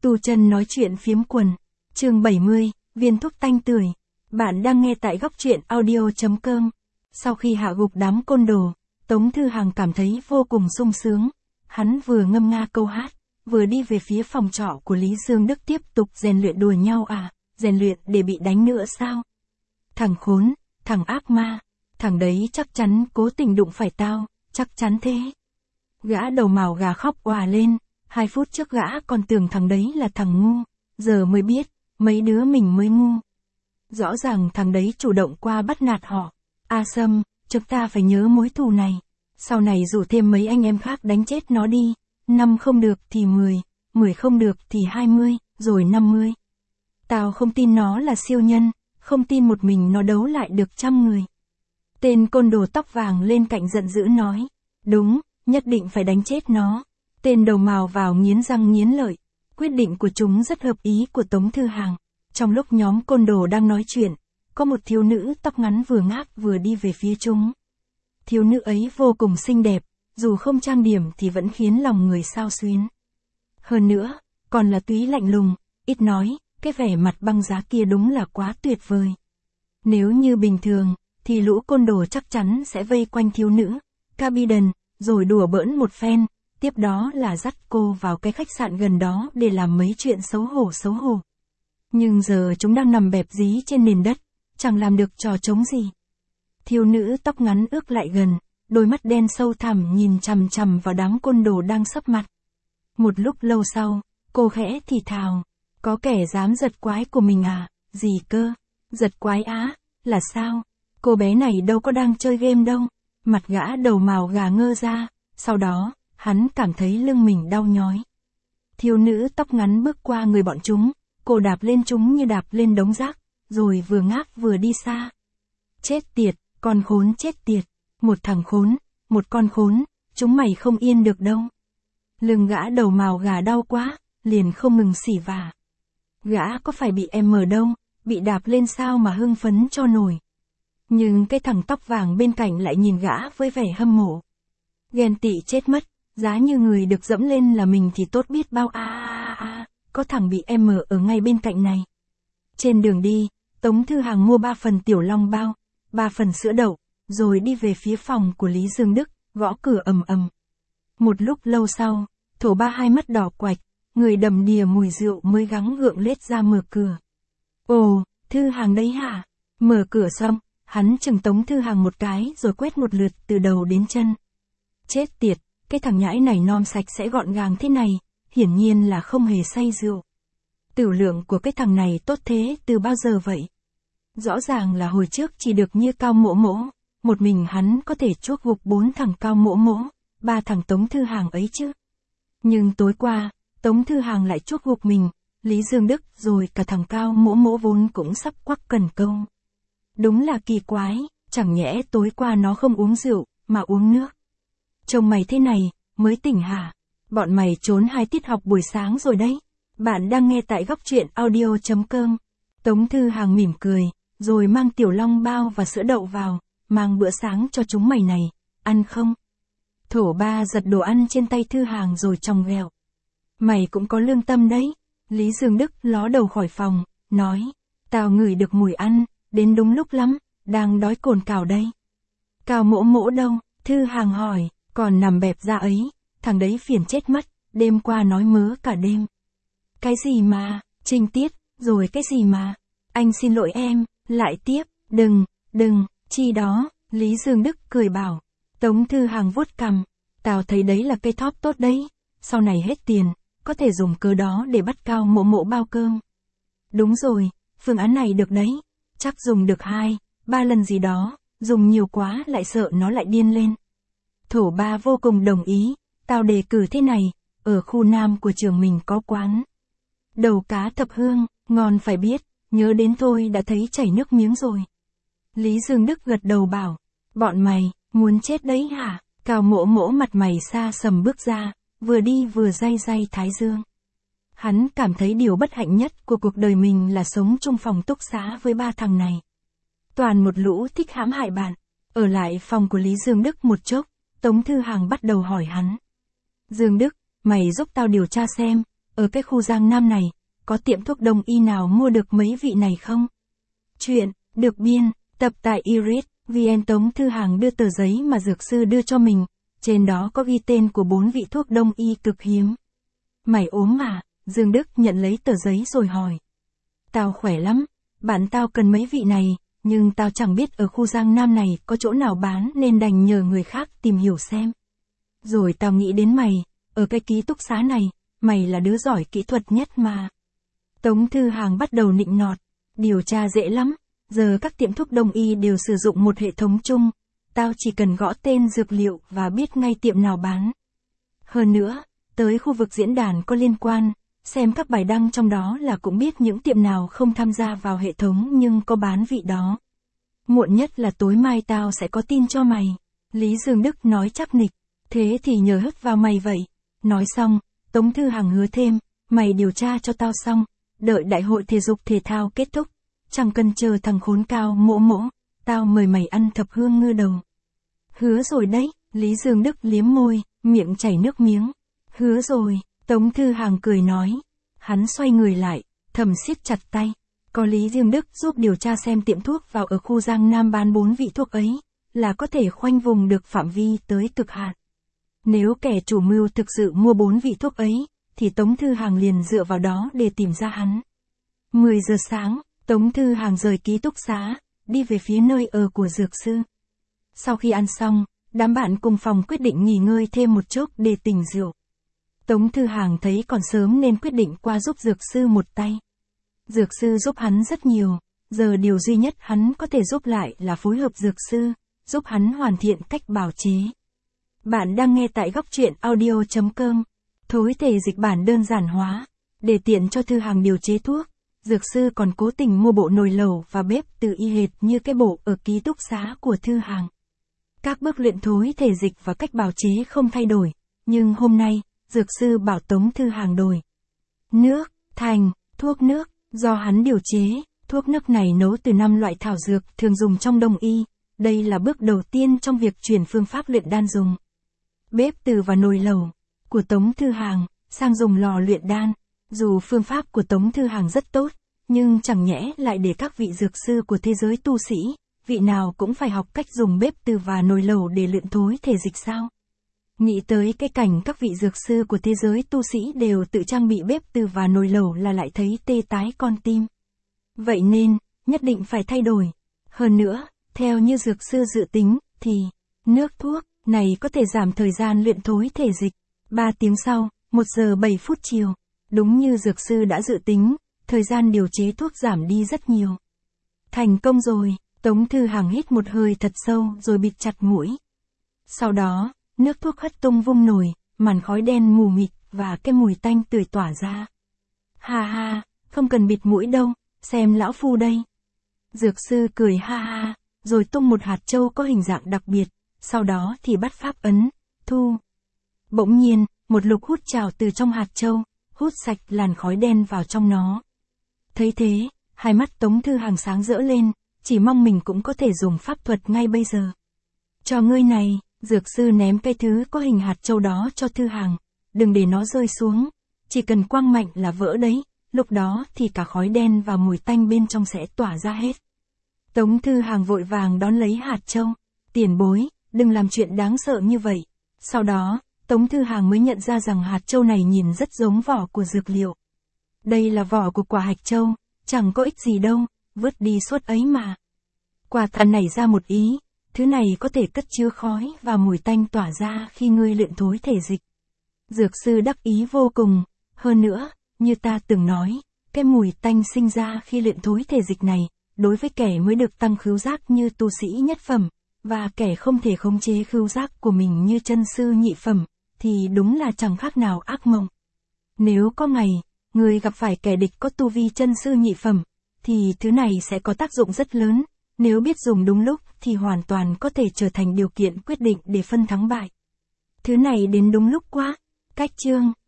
Tu Chân nói chuyện phiếm quần. Chương 70, viên thuốc tanh tưởi. Bạn đang nghe tại góc truyện audio.com. Sau khi hạ gục đám côn đồ, Tống Thư Hằng cảm thấy vô cùng sung sướng. Hắn vừa ngâm nga câu hát, vừa đi về phía phòng trọ của Lý Dương Đức tiếp tục rèn luyện đùa nhau à, rèn luyện để bị đánh nữa sao? Thằng khốn, thằng ác ma, thằng đấy chắc chắn cố tình đụng phải tao, chắc chắn thế. Gã đầu mào gà khóc òa lên, 2 phút trước gã còn tưởng thằng đấy là thằng ngu, giờ mới biết, mấy đứa mình mới ngu. Rõ ràng thằng đấy chủ động qua bắt nạt họ. A Sâm, chúng ta phải nhớ mối thù này. Sau này rủ thêm mấy anh em khác đánh chết nó đi. 5 không được thì 10, 10 không được thì 20, rồi 50. Tao không tin nó là siêu nhân, không tin một mình nó đấu lại được 100 người. Tên côn đồ tóc vàng lên cạnh giận dữ nói. Đúng, nhất định phải đánh chết nó. Tên đầu mào vào nghiến răng nghiến lợi. Quyết định của chúng rất hợp ý của Tống Thư Hằng. Trong lúc nhóm côn đồ đang nói chuyện, có một thiếu nữ tóc ngắn vừa ngáp vừa đi về phía chúng. Thiếu nữ ấy vô cùng xinh đẹp, dù không trang điểm thì vẫn khiến lòng người xao xuyến. Hơn nữa, còn là túy lạnh lùng, ít nói, cái vẻ mặt băng giá kia đúng là quá tuyệt vời. Nếu như bình thường, thì lũ côn đồ chắc chắn sẽ vây quanh thiếu nữ, Cabiden, rồi đùa bỡn một phen, tiếp đó là dắt cô vào cái khách sạn gần đó để làm mấy chuyện xấu hổ. Nhưng giờ chúng đang nằm bẹp dí trên nền đất, chẳng làm được trò trống gì. Thiếu nữ tóc ngắn ước lại gần, đôi mắt đen sâu thẳm nhìn chằm chằm vào đám côn đồ đang sấp mặt. Một lúc lâu sau, cô khẽ thì thào, có kẻ dám giật quái của mình à, gì cơ, giật quái á, là sao, cô bé này đâu có đang chơi game đâu. Mặt gã đầu mào gà ngơ ra, sau đó, hắn cảm thấy lưng mình đau nhói. Thiếu nữ tóc ngắn bước qua người bọn chúng, cô đạp lên chúng như đạp lên đống rác, rồi vừa ngáp vừa đi xa. Chết tiệt, con khốn chết tiệt, một thằng khốn, một con khốn, chúng mày không yên được đâu. Lưng gã đầu mào gà đau quá, liền không ngừng xỉ vả. Gã có phải bị em mờ đâu, bị đạp lên sao mà hưng phấn cho nổi. Nhưng cái thằng tóc vàng bên cạnh lại nhìn gã với vẻ hâm mộ. Ghen tị chết mất, giá như người được dẫm lên là mình thì tốt biết bao có thằng bị em mờ ở ngay bên cạnh này. Trên đường đi, Tống Thư Hằng mua 3 phần tiểu long bao, 3 phần sữa đậu, rồi đi về phía phòng của Lý Dương Đức, gõ cửa ầm ầm. Một lúc lâu sau, Thổ Ba hai mắt đỏ quạch, người đầm đìa mùi rượu mới gắng gượng lết ra mở cửa. Ồ, Thư Hằng đấy hả? Mở cửa xong, hắn chừng Tống Thư Hằng một cái rồi quét một lượt từ đầu đến chân. Chết tiệt, cái thằng nhãi này non sạch sẽ gọn gàng thế này, hiển nhiên là không hề say rượu. Tửu lượng của cái thằng này tốt thế từ bao giờ vậy? Rõ ràng là hồi trước chỉ được như Cao Mỗ Mỗ, một mình hắn có thể chuốc gục 4 thằng Cao Mỗ Mỗ, 3 thằng Tống Thư Hằng ấy chứ. Nhưng tối qua, Tống Thư Hằng lại chuốc gục mình, Lý Dương Đức rồi cả thằng Cao Mỗ Mỗ vốn cũng sắp quắc cần câu. Đúng là kỳ quái, chẳng nhẽ tối qua nó không uống rượu, mà uống nước. Trông mày thế này, mới tỉnh hả? Bọn mày trốn 2 tiết học buổi sáng rồi đấy. Bạn đang nghe tại góc truyện audio.com. Tống Thư Hằng mỉm cười, rồi mang tiểu long bao và sữa đậu vào, mang bữa sáng cho chúng mày này, ăn không? Thổ Ba giật đồ ăn trên tay Thư Hằng rồi chòng ghẹo. Mày cũng có lương tâm đấy. Lý Dương Đức ló đầu khỏi phòng, nói, tao ngửi được mùi ăn, đến đúng lúc lắm, đang đói cồn cào đây. Cao Mỗ Mỗ đâu? Thư Hằng hỏi, còn nằm bẹp ra ấy, thằng đấy phiền chết mất, đêm qua nói mớ cả đêm. Cái gì mà, Trinh Tiết, rồi cái gì mà, anh xin lỗi em, lại tiếp, đừng, chi đó, Lý Dương Đức cười bảo. Tống Thư Hằng vuốt cằm, tao thấy đấy là cây thóp tốt đấy, sau này hết tiền, có thể dùng cớ đó để bắt Cao Mỗ Mỗ bao cơm. Đúng rồi, phương án này được đấy, chắc dùng được 2, 3 lần gì đó, dùng nhiều quá lại sợ nó lại điên lên. Thổ Ba vô cùng đồng ý, tao đề cử thế này, ở khu Nam của trường mình có quán đầu cá thập hương, ngon phải biết, nhớ đến thôi đã thấy chảy nước miếng rồi. Lý Dương Đức gật đầu bảo, bọn mày, muốn chết đấy hả? Cao Mỗ Mỗ mặt mày xa sầm bước ra, vừa đi vừa day thái dương. Hắn cảm thấy điều bất hạnh nhất của cuộc đời mình là sống chung phòng túc xá với 3 thằng này. Toàn một lũ thích hãm hại bạn. Ở lại phòng của Lý Dương Đức một chốc, Tống Thư Hằng bắt đầu hỏi hắn. Dương Đức, mày giúp tao điều tra xem, ở cái khu Giang Nam này, có tiệm thuốc đông y nào mua được mấy vị này không? Chuyện, được biên, tập tại Iris, VN. Tống Thư Hàng đưa tờ giấy mà dược sư đưa cho mình, trên đó có ghi tên của 4 vị thuốc đông y cực hiếm. Mày ốm à? Dương Đức nhận lấy tờ giấy rồi hỏi. Tao khỏe lắm, bạn tao cần mấy vị này, nhưng tao chẳng biết ở khu Giang Nam này có chỗ nào bán nên đành nhờ người khác tìm hiểu xem. Rồi tao nghĩ đến mày, ở cái ký túc xá này, mày là đứa giỏi kỹ thuật nhất mà. Tống Thư Hàng bắt đầu nịnh nọt, điều tra dễ lắm, giờ các tiệm thuốc đông y đều sử dụng một hệ thống chung, tao chỉ cần gõ tên dược liệu và biết ngay tiệm nào bán. Hơn nữa, tới khu vực diễn đàn có liên quan, xem các bài đăng trong đó là cũng biết những tiệm nào không tham gia vào hệ thống nhưng có bán vị đó. Muộn nhất là tối mai tao sẽ có tin cho mày. Lý Dương Đức nói chắc nịch, thế thì nhờ hất vào mày vậy. Nói xong, Tống Thư Hàng hứa thêm, mày điều tra cho tao xong, đợi đại hội thể dục thể thao kết thúc, chẳng cần chờ thằng khốn cao mỗ mỗ, tao mời mày ăn thập hương ngư đầu. Hứa rồi đấy, Lý Dương Đức liếm môi, miệng chảy nước miếng. Hứa rồi, Tống Thư Hàng cười nói. Hắn xoay người lại, thầm siết chặt tay. Có Lý Dương Đức giúp điều tra xem tiệm thuốc vào ở khu Giang Nam bán 4 vị thuốc ấy, là có thể khoanh vùng được phạm vi tới cực hạn. Nếu kẻ chủ mưu thực sự mua 4 vị thuốc ấy, thì Tống Thư Hàng liền dựa vào đó để tìm ra hắn. 10 giờ sáng, Tống Thư Hàng rời ký túc xá, đi về phía nơi ở của dược sư. Sau khi ăn xong, đám bạn cùng phòng quyết định nghỉ ngơi thêm một chút để tỉnh rượu. Tống Thư Hàng thấy còn sớm nên quyết định qua giúp dược sư một tay. Dược sư giúp hắn rất nhiều, giờ điều duy nhất hắn có thể giúp lại là phối hợp dược sư, giúp hắn hoàn thiện cách bào chế. Bạn đang nghe tại góc truyện audio.com. Thối thể dịch bản đơn giản hóa, để tiện cho Thư Hàng điều chế thuốc. Dược sư còn cố tình mua bộ nồi lẩu và bếp từ y hệt như cái bộ ở ký túc xá của Thư Hàng. Các bước luyện thối thể dịch và cách bào chế không thay đổi, nhưng hôm nay, dược sư bảo Tống Thư Hàng đổi. Nước, thành, thuốc nước, do hắn điều chế, thuốc nước này nấu từ 5 loại thảo dược thường dùng trong đông y, đây là bước đầu tiên trong việc chuyển phương pháp luyện đan dùng. Bếp từ và nồi lẩu của Tống Thư Hàng sang dùng lò luyện đan, dù phương pháp của Tống Thư Hàng rất tốt, nhưng chẳng nhẽ lại để các vị dược sư của thế giới tu sĩ, vị nào cũng phải học cách dùng bếp từ và nồi lẩu để luyện thối thể dịch sao? Nghĩ tới cái cảnh các vị dược sư của thế giới tu sĩ đều tự trang bị bếp từ và nồi lẩu là lại thấy tê tái con tim. Vậy nên, nhất định phải thay đổi. Hơn nữa, theo như dược sư dự tính, thì nước thuốc này có thể giảm thời gian luyện thối thể dịch. 3 tiếng sau, 1 giờ 7 phút chiều. Đúng như dược sư đã dự tính, thời gian điều chế thuốc giảm đi rất nhiều. Thành công rồi, Tống Thư Hàng hít một hơi thật sâu rồi bịt chặt mũi. Sau đó, nước thuốc hất tung vung nồi, màn khói đen mù mịt và cái mùi tanh tươi tỏa ra. Ha ha, không cần bịt mũi đâu, xem lão phu đây. Dược sư cười ha ha, rồi tung một hạt châu có hình dạng đặc biệt, sau đó thì bắt pháp ấn, thu. Bỗng nhiên, một lực hút trào từ trong hạt châu, hút sạch làn khói đen vào trong nó. Thấy thế, hai mắt Tống Thư Hàng sáng rỡ lên, chỉ mong mình cũng có thể dùng pháp thuật ngay bây giờ. Cho ngươi này, dược sư ném cái thứ có hình hạt châu đó cho Thư Hàng, đừng để nó rơi xuống, chỉ cần quăng mạnh là vỡ đấy, lúc đó thì cả khói đen và mùi tanh bên trong sẽ tỏa ra hết. Tống Thư Hàng vội vàng đón lấy hạt châu, tiền bối, đừng làm chuyện đáng sợ như vậy. Sau đó, Tống Thư Hàng mới nhận ra rằng hạt châu này nhìn rất giống vỏ của dược liệu. Đây là vỏ của quả hạch châu, chẳng có ích gì đâu, vứt đi suốt ấy mà. Quả thật nảy ra một ý, thứ này có thể cất chứa khói và mùi tanh tỏa ra khi ngươi luyện thối thể dịch. Dược sư đắc ý vô cùng, hơn nữa, như ta từng nói, cái mùi tanh sinh ra khi luyện thối thể dịch này, đối với kẻ mới được tăng khứu giác như tu sĩ nhất phẩm, và kẻ không thể khống chế khứu giác của mình như chân sư nhị phẩm, thì đúng là chẳng khác nào ác mộng. Nếu có ngày, người gặp phải kẻ địch có tu vi chân sư nhị phẩm, thì thứ này sẽ có tác dụng rất lớn, nếu biết dùng đúng lúc thì hoàn toàn có thể trở thành điều kiện quyết định để phân thắng bại. Thứ này đến đúng lúc quá. Cách chương